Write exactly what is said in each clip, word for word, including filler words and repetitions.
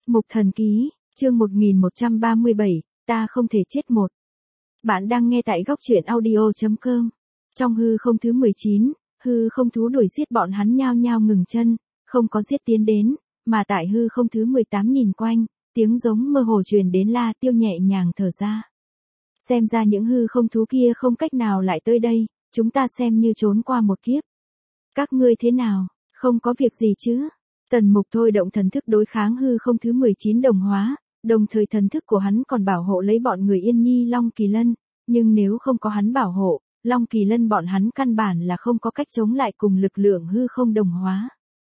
Mục Thần Ký, chương một nghìn một trăm ba mươi bảy, ta không thể chết một. Bạn đang nghe tại góc truyện audio chấm com. Trong hư không thứ mười chín, hư không thú đuổi giết bọn hắn nhao nhao ngừng chân, không có giết tiến đến, mà tại hư không thứ mười tám nhìn quanh, tiếng giống mơ hồ truyền đến. La Tiêu nhẹ nhàng thở ra. Xem ra những hư không thú kia không cách nào lại tới đây, chúng ta xem như trốn qua một kiếp. Các ngươi thế nào, không có việc gì chứ? Tần Mục thôi động thần thức đối kháng hư không thứ mười chín đồng hóa, đồng thời thần thức của hắn còn bảo hộ lấy bọn người Yên Nhi Long Kỳ Lân, nhưng nếu không có hắn bảo hộ, Long Kỳ Lân bọn hắn căn bản là không có cách chống lại cùng lực lượng hư không đồng hóa.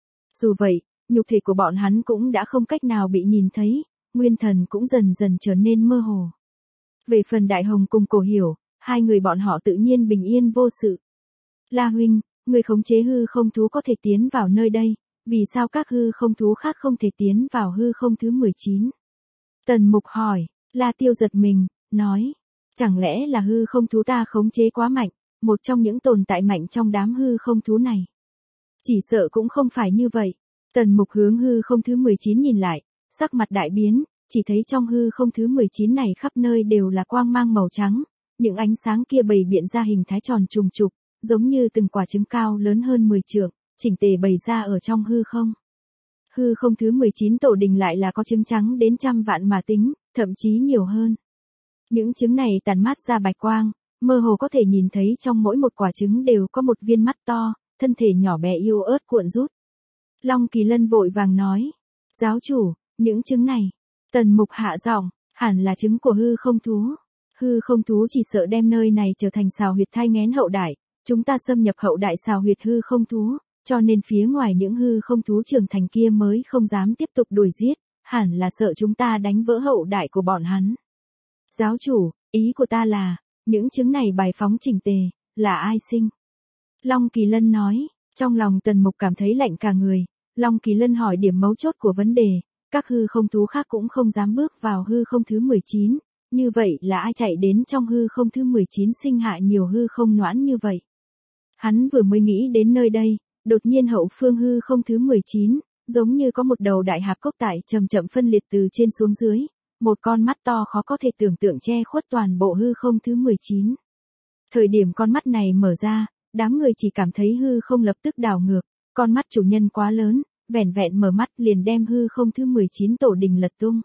Dù vậy, nhục thể của bọn hắn cũng đã không cách nào bị nhìn thấy, nguyên thần cũng dần dần trở nên mơ hồ. Về phần Đại Hồng cùng Cổ Hiểu, hai người bọn họ tự nhiên bình yên vô sự. La huynh, người khống chế hư không thú có thể tiến vào nơi đây, vì sao các hư không thú khác không thể tiến vào hư không thứ mười chín? Tần Mục hỏi. La Tiêu giật mình, nói, chẳng lẽ là hư không thú ta khống chế quá mạnh, một trong những tồn tại mạnh trong đám hư không thú này? Chỉ sợ cũng không phải như vậy. Tần Mục hướng hư không thứ mười chín nhìn lại, sắc mặt đại biến, chỉ thấy trong hư không thứ mười chín này khắp nơi đều là quang mang màu trắng, những ánh sáng kia bày biện ra hình thái tròn trùng trục, giống như từng quả trứng cao lớn hơn mười trượng, chỉnh tề bày ra ở trong hư không. Hư không thứ mười chín tổ đình lại là có trứng trắng đến trăm vạn mà tính, thậm chí nhiều hơn. Những trứng này tàn mát ra bạch quang, mơ hồ có thể nhìn thấy trong mỗi một quả trứng đều có một viên mắt to, thân thể nhỏ bé yếu ớt cuộn rút. Long Kỳ Lân vội vàng nói, giáo chủ, những trứng này. Tần Mục hạ giọng, hẳn là trứng của hư không thú. Hư không thú chỉ sợ đem nơi này trở thành sào huyệt thai nghén hậu đại, chúng ta xâm nhập hậu đại sào huyệt hư không thú, cho nên phía ngoài những hư không thú trưởng thành kia mới không dám tiếp tục đuổi giết, hẳn là sợ chúng ta đánh vỡ hậu đại của bọn hắn. Giáo chủ, ý của ta là, những trứng này bài phóng chỉnh tề, là ai sinh? Long Kỳ Lân nói, trong lòng Tần Mục cảm thấy lạnh cả người. Long Kỳ Lân hỏi điểm mấu chốt của vấn đề, các hư không thú khác cũng không dám bước vào hư không thứ mười chín, như vậy là ai chạy đến trong hư không thứ mười chín sinh hạ nhiều hư không noãn như vậy? Hắn vừa mới nghĩ đến nơi đây, đột nhiên hậu phương hư không thứ mười chín, giống như có một đầu đại hạc cốc tại chậm chậm phân liệt từ trên xuống dưới, một con mắt to khó có thể tưởng tượng che khuất toàn bộ hư không thứ mười chín. Thời điểm con mắt này mở ra, đám người chỉ cảm thấy hư không lập tức đảo ngược, con mắt chủ nhân quá lớn, vẻn vẹn mở mắt liền đem hư không thứ mười chín tổ đình lật tung.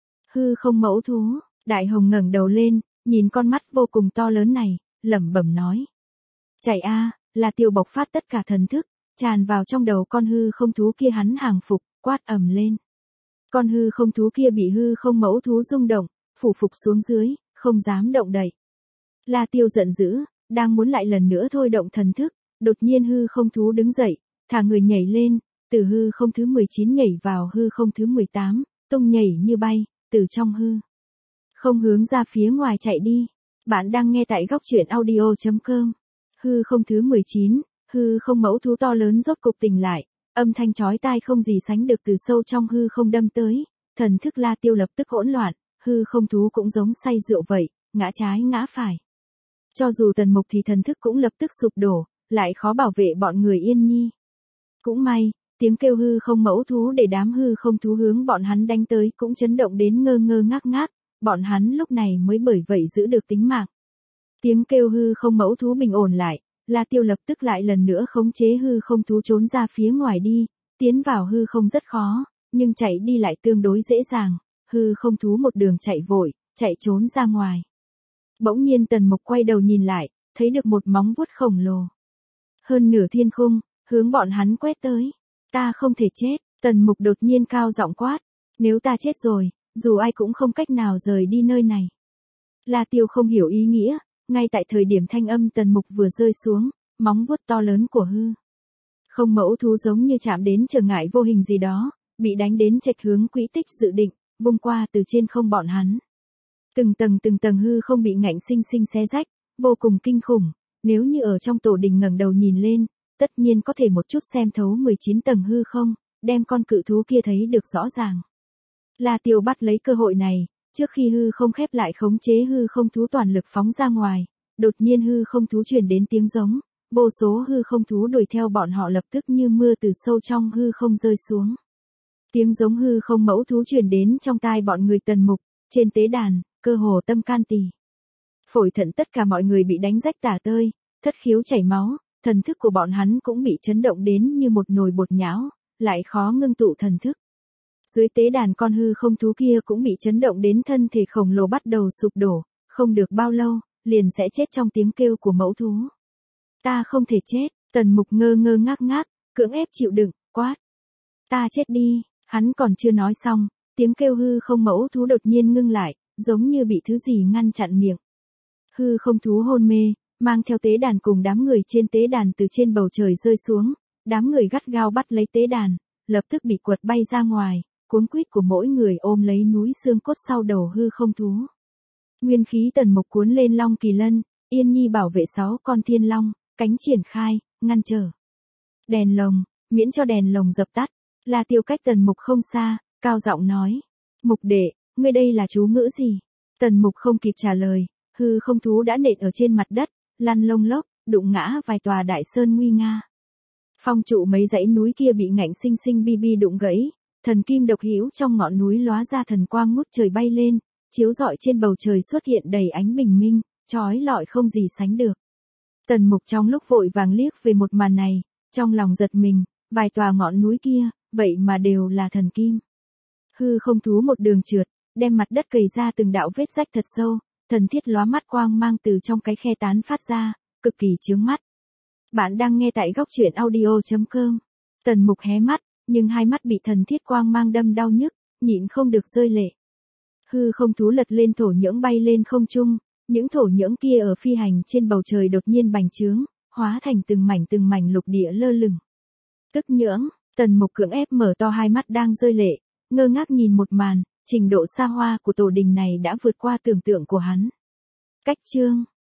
Hư không mẫu thú, Đại Hồng ngẩng đầu lên, nhìn con mắt vô cùng to lớn này, lẩm bẩm nói. Chạy a, là Tiêu bộc phát tất cả thần thức, tràn vào trong đầu con hư không thú kia, hắn hàng phục, quát ầm lên. Con hư không thú kia bị hư không mẫu thú rung động, phủ phục xuống dưới, không dám động đậy. La Tiêu giận dữ, đang muốn lại lần nữa thôi động thần thức, đột nhiên hư không thú đứng dậy, thả người nhảy lên, từ hư không thứ mười chín nhảy vào hư không thứ mười tám, tung nhảy như bay, từ trong hư không hướng ra phía ngoài chạy đi. Bạn đang nghe tại góc truyện audio chấm com. Hư không thứ mười chín, hư không mẫu thú to lớn rốt cục tỉnh lại, âm thanh chói tai không gì sánh được từ sâu trong hư không đâm tới, thần thức La Tiêu lập tức hỗn loạn, hư không thú cũng giống say rượu vậy, ngã trái ngã phải. Cho dù Tần Mục thì thần thức cũng lập tức sụp đổ, lại khó bảo vệ bọn người Yên Nhi. Cũng may, tiếng kêu hư không mẫu thú để đám hư không thú hướng bọn hắn đánh tới cũng chấn động đến ngơ ngơ ngác ngác, bọn hắn lúc này mới bởi vậy giữ được tính mạng. Tiếng kêu hư không mẫu thú bình ổn lại, La Tiêu lập tức lại lần nữa khống chế hư không thú trốn ra phía ngoài đi, tiến vào hư không rất khó, nhưng chạy đi lại tương đối dễ dàng, hư không thú một đường chạy vội, chạy trốn ra ngoài. Bỗng nhiên Tần Mục quay đầu nhìn lại, thấy được một móng vuốt khổng lồ. Hơn nửa thiên khung, hướng bọn hắn quét tới. Ta không thể chết, Tần Mục đột nhiên cao giọng quát, nếu ta chết rồi, dù ai cũng không cách nào rời đi nơi này. La Tiêu không hiểu ý nghĩa, ngay tại thời điểm thanh âm Tần Mục vừa rơi xuống, móng vuốt to lớn của hư không mẫu thú giống như chạm đến trở ngại vô hình gì đó, bị đánh đến chệch hướng quỹ tích dự định, vung qua từ trên không bọn hắn. Từng tầng từng tầng hư không bị ngạnh sinh sinh xé rách, vô cùng kinh khủng, nếu như ở trong tổ đình ngẩng đầu nhìn lên, tất nhiên có thể một chút xem thấu mười chín tầng hư không, đem con cự thú kia thấy được rõ ràng. La Tiêu bắt lấy cơ hội này, trước khi hư không khép lại khống chế hư không thú toàn lực phóng ra ngoài, đột nhiên hư không thú truyền đến tiếng giống, vô số hư không thú đuổi theo bọn họ lập tức như mưa từ sâu trong hư không rơi xuống. Tiếng giống hư không mẫu thú truyền đến trong tai bọn người Tần Mục, trên tế đàn, cơ hồ tâm can tỳ. Phổi thận tất cả mọi người bị đánh rách tả tơi, thất khiếu chảy máu, thần thức của bọn hắn cũng bị chấn động đến như một nồi bột nhão, lại khó ngưng tụ thần thức. Dưới tế đàn con hư không thú kia cũng bị chấn động đến thân thể khổng lồ bắt đầu sụp đổ, không được bao lâu, liền sẽ chết trong tiếng kêu của mẫu thú. Ta không thể chết, Tần Mục ngơ ngơ ngác ngác, cưỡng ép chịu đựng, quát. Ta chết đi, hắn còn chưa nói xong, tiếng kêu hư không mẫu thú đột nhiên ngưng lại, giống như bị thứ gì ngăn chặn miệng. Hư không thú hôn mê, mang theo tế đàn cùng đám người trên tế đàn từ trên bầu trời rơi xuống, đám người gắt gao bắt lấy tế đàn, lập tức bị quật bay ra ngoài, cuống quýt của mỗi người ôm lấy núi xương cốt sau đầu hư không thú. Nguyên khí Tần Mục cuốn lên Long Kỳ Lân, Yên Nhi bảo vệ sáu con thiên long, cánh triển khai, ngăn trở. Đèn lồng, miễn cho đèn lồng dập tắt, là Tiêu cách Tần Mục không xa, cao giọng nói. Mục đệ, ngươi đây là chú ngữ gì? Tần Mục không kịp trả lời, hư không thú đã nện ở trên mặt đất, lăn lông lốc, đụng ngã vài tòa đại sơn nguy nga. Phong trụ mấy dãy núi kia bị ngạnh sinh sinh bi bi đụng gãy, thần kim độc hữu trong ngọn núi lóa ra thần quang ngút trời bay lên, chiếu rọi trên bầu trời xuất hiện đầy ánh bình minh, chói lọi không gì sánh được. Tần Mục trong lúc vội vàng liếc về một màn này, trong lòng giật mình, vài tòa ngọn núi kia, vậy mà đều là thần kim. Hư không thú một đường trượt, đem mặt đất cày ra từng đạo vết rách thật sâu, thần thiết lóa mắt quang mang từ trong cái khe tán phát ra, cực kỳ chướng mắt. Bạn đang nghe tại góc truyện audio chấm com. Tần Mục hé mắt, nhưng hai mắt bị thần thiết quang mang đâm đau nhức, nhịn không được rơi lệ. Hư không thú lật lên thổ nhưỡng bay lên không trung, những thổ nhưỡng kia ở phi hành trên bầu trời đột nhiên bành trướng, hóa thành từng mảnh từng mảnh lục địa lơ lửng. Tức nhưỡng, Tần Mục cưỡng ép mở to hai mắt đang rơi lệ, ngơ ngác nhìn một màn, trình độ xa hoa của tổ đình này đã vượt qua tưởng tượng của hắn. Cách chương